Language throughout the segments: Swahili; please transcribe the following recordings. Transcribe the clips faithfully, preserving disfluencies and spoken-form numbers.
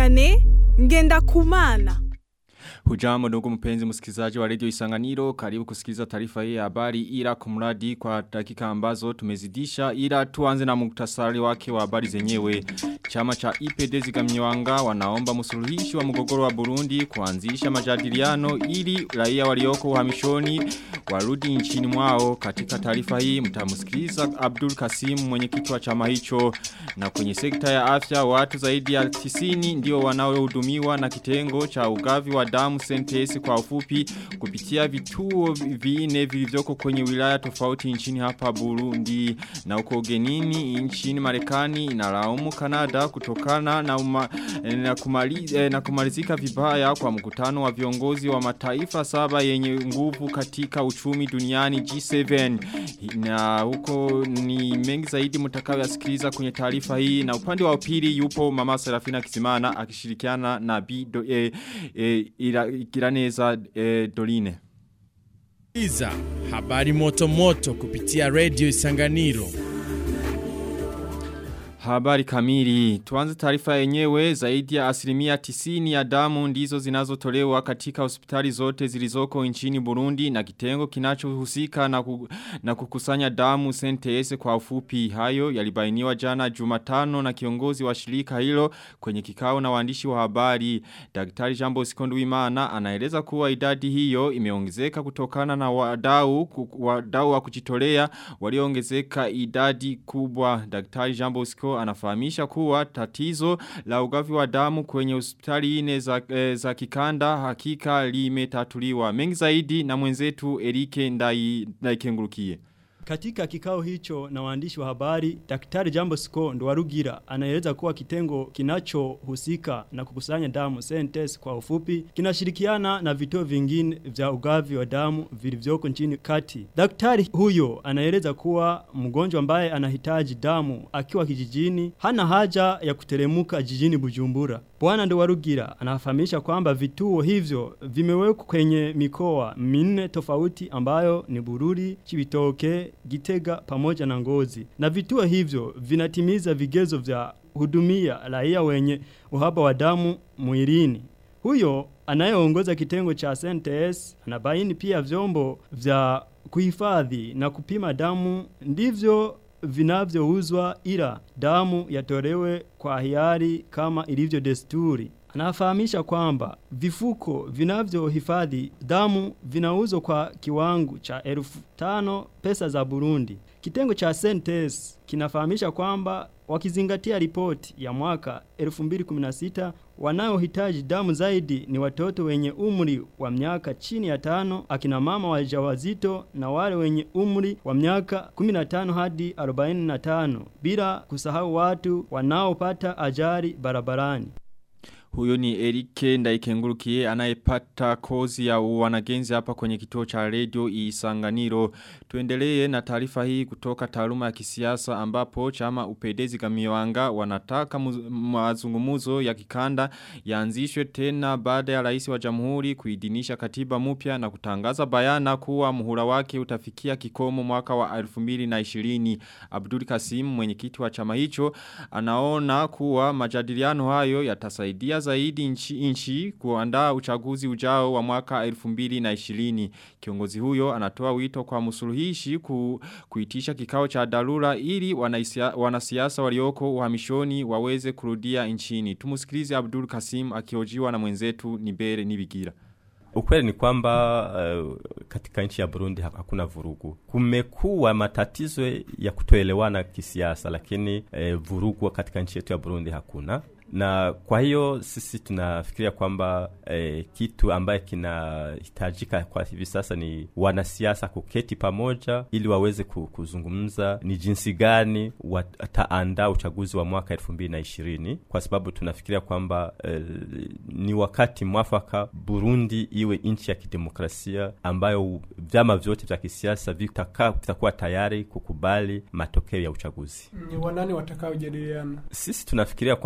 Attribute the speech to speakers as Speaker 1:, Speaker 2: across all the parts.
Speaker 1: Vianney Ngendakumana.
Speaker 2: Hujambo ndugu mpenzi msikilizaji wa Radio Isanganiro, karibu kusikiliza taarifa hii ya habari ila kumradi kwa dakika ambazo tumezidisha, ila tuanze na muktasari wake wa habari zenyewe. Chama cha I P D Zigamyanga wanaomba msuluhishi wa mgogoro wa Burundi kuanzisha majadiliano ili raia walioko uhamishoni warudi nchini mwao. Katika taarifa hii mtamsikiliza Abdul Kasim, mwenyekiti wa chama hicho. Na kwenye sekta ya afya, watu zaidi ya tisini ndio wanaohudumiwa na kitengo cha ugavi wa damu C N T S kwa ufupi kupitia vituo vinne vilivyoko kwenye wilaya tofauti nchini hapa Burundi. Na uko ugenini nchini Marekani inalaumu Canada kutokana na, uma, na, kumali, na kumalizika vibaya kwa mkutano wa viongozi wa mataifa saba yenye nguvu katika uchumi duniani G seven. Na huko ni mengi zaidi mtakayoyasikiliza kwenye taarifa hii, na upande wa pili yupo Mama Serafina Kisimana akishirikiana na B e, e, Iraneza e, Doline.
Speaker 3: Iza habari moto moto kupitia Radio Isanganiro.
Speaker 2: Habari kamili. Tuanze taarifa yenyewe. Zaidi ya asilimia tisini ya damu ndizo zinazotolewa katika hospitali zote zilizoko nchini Burundi na kitengo kinachohusika na, ku, na kukusanya damu C N T S kwa ufupi. Hayo yalibainiwa jana Jumatano na kiongozi wa shirika hilo kwenye kikao na waandishi wa habari. Daktari Jambo Sikonduwimana anaeleza kuwa idadi hiyo imeongezeka kutokana na wadau wadau wa kujitolea walioongezeka idadi kubwa. Daktari Jambo Sikonduwimana anafahamisha kuwa tatizo la ugavi wa damu kwenye hospitali ine za, e, za kikanda hakika limetatuliwa. Mengi zaidi na mwenzetu Erike Ndai Ndaikengurukiye.
Speaker 4: Katika kikao hicho na waandishi wa habari, Daktari Jambo Sikonduwimana anaeleza kuwa kitengo kinachohusika na kukusanya damu C N T S kwa ufupi kinashirikiana na vituo vingine vya ugavi wa damu vilivyoko nchini kati. Daktari huyo anaeleza kuwa mgonjwa ambaye anahitaji damu akiwa kijijini hana haja ya kuteremuka jijini Bujumbura. Bwana Nduwarugira anafahamisha kwamba vituo hivyo vimewekwa kwenye mikoa minne tofauti ambayo ni Bururi, Cibitoke, Gitega pamoja na Ngozi. Na vituo hivyo vinatimiza vigezo vya hudumia raia wenye uhaba wa damu mwilini. Huyo anayeongoza kitengo cha C N T S anabaini pia vyombo vya kuhifadhi na kupima damu ndivyo vinavyouzwa ila damu yatolewe kwa hiari kama ilivyo desturi. Anafahamisha kwamba vifuko vinavyohifadhi damu vinauzwa kwa kiwango cha elfu tano pesa za Burundi. Kitengo cha C N T S kinafahamisha kwamba wakizingatia ripoti ya mwaka elfu mbili kumi na sita wanaohitaji damu zaidi ni watoto wenye umri wa miaka chini ya tano, akina mama wajawazito na wale wenye umri wa miaka kumi na tano hadi arobaini na tano, bila kusahau watu wanaopata ajali barabarani.
Speaker 2: Huyo ni Erike Ndaikengurukiye anayepata kozi ya wanagenzi hapa kwenye kituo cha Radio Isanganiro. Tuendelee na taarifa hii kutoka taaluma ya kisiasa ambapo chama U P D Zigamyanga wanataka mazungumzo ya kikanda yaanzishwe tena baada ya rais wa jamhuri kuidhinisha katiba mpya na kutangaza bayana kuwa muhula wake utafikia kikomo mwaka wa elfu mbili na ishirini. Abdul Kasim, mwenyekiti wa chama hicho, anaona kuwa majadiliano hayo yatasaidia zaidi nchi, nchi kuandaa uchaguzi ujao wa mwaka elfu mbili na ishirini. Kiongozi huyo anatoa wito kwa msuluhishi ku, kuitisha kikao cha dharura ili wanasiasa walioko uhamishoni waweze kurudia nchini. Tumusikilize Abdul Kasim akihojiwa na mwenzetu Nibere Nibigira.
Speaker 5: Ukweli ni kwamba uh, katika nchi ya Burundi hakuna vurugu. Kumekuwa matatizo ya kutoelewana kisiasa, lakini uh, vurugu katika nchi yetu ya Burundi hakuna. Na kwa hiyo sisi tunafikiria kwamba eh, kitu ambaye kinahitajika kwa hivi sasa ni wanasiasa kuketi pamoja ili waweze kuzungumza ni jinsi gani wataandaa uchaguzi wa mwaka elfu mbili na ishirini, kwa sababu tunafikiria kwamba eh, ni wakati mwafaka Burundi iwe nchi ya kidemokrasia ambayo vyama vyote vya kisiasa vitakuwa tayari kukubali matokeo ya uchaguzi.
Speaker 6: Ni wanani watakaojadiliana?
Speaker 5: Sisi tunafikiria kwamba wana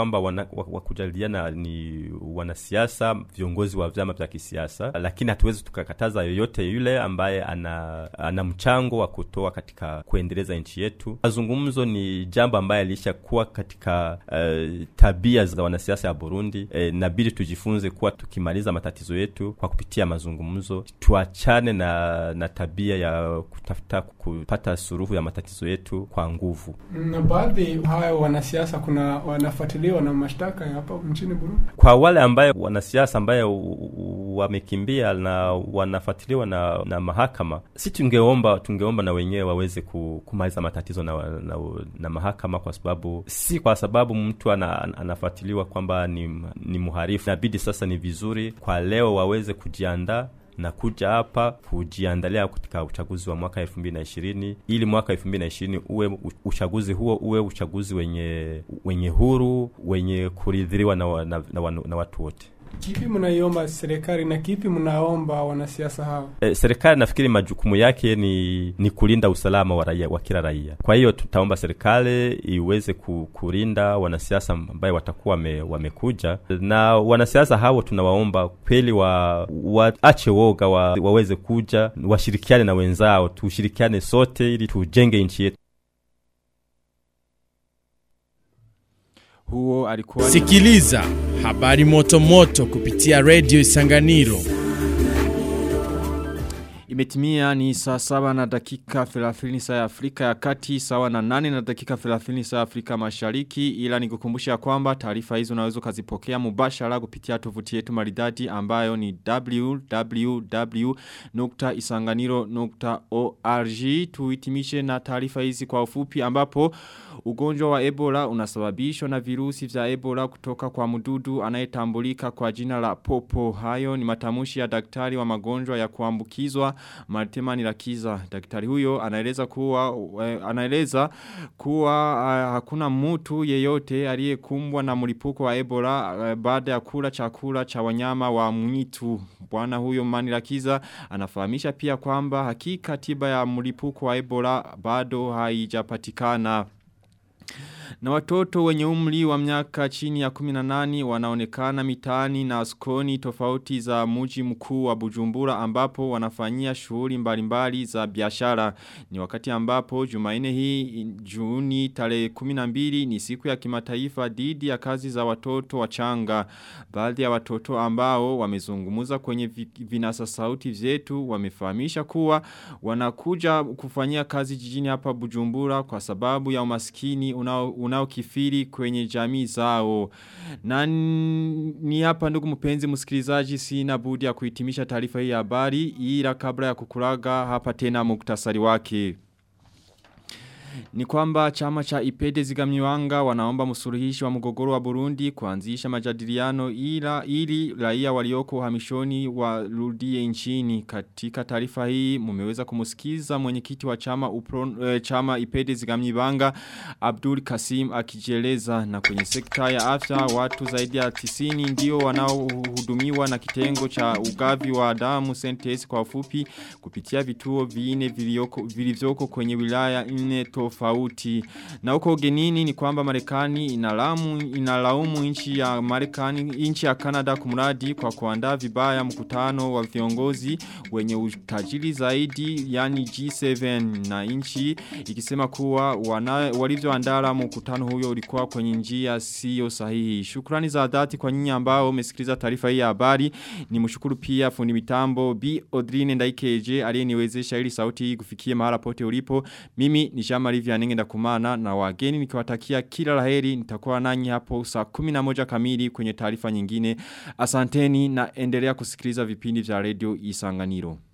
Speaker 5: wa kujadiliana ni wanasiasa, viongozi wa vyama vya kisiasa, lakini hatuwezi tukakataza yoyote yule ambaye ana ana mchango wa kutoa katika kuendeleza nchi yetu. Mazungumzo ni jambo ambaye alishakuwa katika uh, tabia za wanasiasa ya Burundi. E, nabidi tujifunze kuwa tukimaliza matatizo yetu kwa kupitia mazungumzo, tuachane na na tabia ya kutafuta kupata suluhu ya matatizo yetu kwa nguvu.
Speaker 6: Na baadhi hao wanasiasa kuna wanafuatiliwa na mashtaka hapa nchini Burundi.
Speaker 5: Kwa wale ambaye wanasiasa ambaye wamekimbia na wanafuatiliwa na na mahakama, si tungeomba tungeomba na wenyewe waweze kumaliza matatizo na, na na mahakama, kwa sababu si kwa sababu mtu ana, anafuatiliwa kwamba ni ni muharifu. Inabidi sasa ni vizuri kwa leo waweze kujiandaa na kuja hapa kujiandalia katika uchaguzi wa mwaka elfu mbili na ishirini, ili mwaka elfu mbili na ishirini uwe uchaguzi huo uwe uchaguzi wenye wenye huru, wenye kuridhiriwa na, na, na, na watu wote.
Speaker 6: Kipi mnaiomba serikali na kipi mnaomba wanasiasa hao?
Speaker 5: E, serikali nafikiri majukumu yake ni ni kulinda usalama wa raia, wa kila raia. Kwa hiyo tutaomba serikali iweze kulinda wanasiasa ambao watakuwa me, wamekuja, na wanasiasa hao tunawaomba kweli wa waache woga, wa, waweze kuja, washirikiane na wenzao, tushirikiane sote ili tujenge nchi yetu.
Speaker 2: Huo alikuwa
Speaker 3: Sikiliza habari moto moto kupitia Radio Isanganiro.
Speaker 2: Imetimia ni saa saba na dakika thelathini saa ya Afrika ya Kati, sawa na nane na dakika thelathini saa ya Afrika Mashariki. Ila nikukumbusha kwamba taarifa hizo unaweza kuzipokea mubashara kupitia tovuti yetu maridadi ambayo ni w w w nukta isanganiro nukta org. Tuhitimishe na taarifa hizi kwa ufupi, ambapo ugonjwa wa Ebola unasababishwa na virusi vya Ebola kutoka kwa mdudu anayetambulika kwa jina la popo. Hayo ni matamushi ya daktari wa magonjwa ya kuambukizwa Martema Nirakiza. Daktari huyo anaeleza kuwa anaeleza kuwa uh, hakuna mtu yeyote aliyekumbwa na mlipuko wa Ebola uh, baada ya kula chakula cha wanyama wa mwitu. Bwana huyo Manirakiza anafahamisha pia kwamba hakika tiba ya mlipuko wa Ebola bado haijapatikana. Na watoto wenye umri wa miaka chini ya kumi na nane wanaonekana mitaani na sokoni tofauti za mji mkuu wa Bujumbura, ambapo wanafanyia shughuli mbalimbali za biashara. Ni wakati ambapo Jumanne hii Juni tarehe kumi na mbili ni siku ya kimataifa dhidi ya kazi za watoto wachanga. Baadhi ya watoto ambao wamezungumza kwenye vinasa sauti vyetu wamefahamisha kuwa wanakuja kufanyia kazi jijini hapa Bujumbura kwa sababu ya umaskini unao unaokithiri kwenye jamii zao. Na ni hapa ndugu mpenzi msikilizaji, sina budi ya kuhitimisha taarifa hii ya habari, ila kabla ya kukulaga hapa tena muktasari wake. Ni kwamba chama cha Ipede Zigamniwanga wanaomba msuluhishi wa mgogoro wa Burundi kuanzisha majadiliano ila ili raia walioko uhamishoni warudie nchini. Katika taarifa hii mumeweza kumusikiza mwenyekiti wa chama upron, eh, chama Ipede Zigamniwanga Abdul Kasim akijeleza. Na kwenye sekta ya afya watu zaidi ya tisini ndio wanaohudumiwa na kitengo cha ugavi wa damu Sentes kwa ufupi kupitia vituo viine vilivyoko kwenye wilaya nne tofauti. Na huko ugenini ni kwamba Marekani inalamu inalaumu nchi ya Marekani nchi ya Canada kumradi kwa kuandaa vibaya mkutano wa viongozi wenye utajiri zaidi, yani G saba, na nchi ikisema kuwa walivyoandaa mkutano huyo ulikuwa kwenye njia sio sahihi. Shukrani za dhati kwa nyinyi ambao umesikiliza taarifa hii ya habari. Nimshukuru pia fundi mitambo Bi Odrine Ndaikeje aliyeniwezesha ili sauti hii kufikia mahala pote ulipo. Mimi ni Jean Marie Vianney Ndakumana na wageni nikiwatakia kila laheri. Nitakuwa nanyi hapo saa kumi na moja kamili kwenye taarifa nyingine. Asanteni na endelea kusikiliza vipindi vya Radio Isanganiro.